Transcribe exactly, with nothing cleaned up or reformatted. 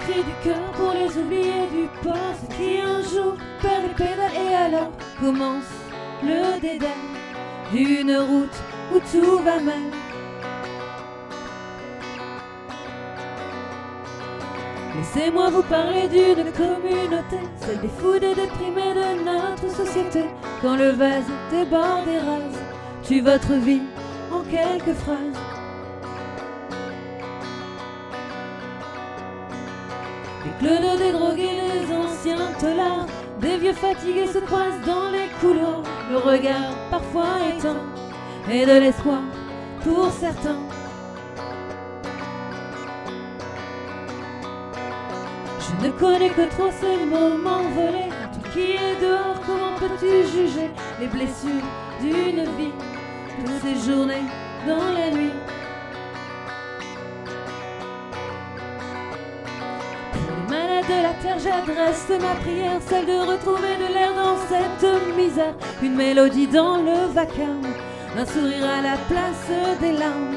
cris du cœur pour les oubliés du port, ceux qui un jour perdent les pédales et alors commence le dédale d'une route où tout va mal. Laissez-moi vous parler d'une communauté, celle des fous, des déprimés de notre société. Quand le vase déborde et rase, tue votre vie en quelques phrases. Les clodos, des drogués, des anciens tolards, des vieux fatigués se croisent dans les couloirs. Le regard parfois éteint et de l'espoir pour certains. Je ne connais que trop ces moments volés. Toi qui es dehors, comment peux-tu juger les blessures d'une vie, toutes ces journées dans la nuit? Pour les malades de la terre, j'adresse ma prière, celle de retrouver de l'air dans cette misère. Une mélodie dans le vacarme, un sourire à la place des larmes.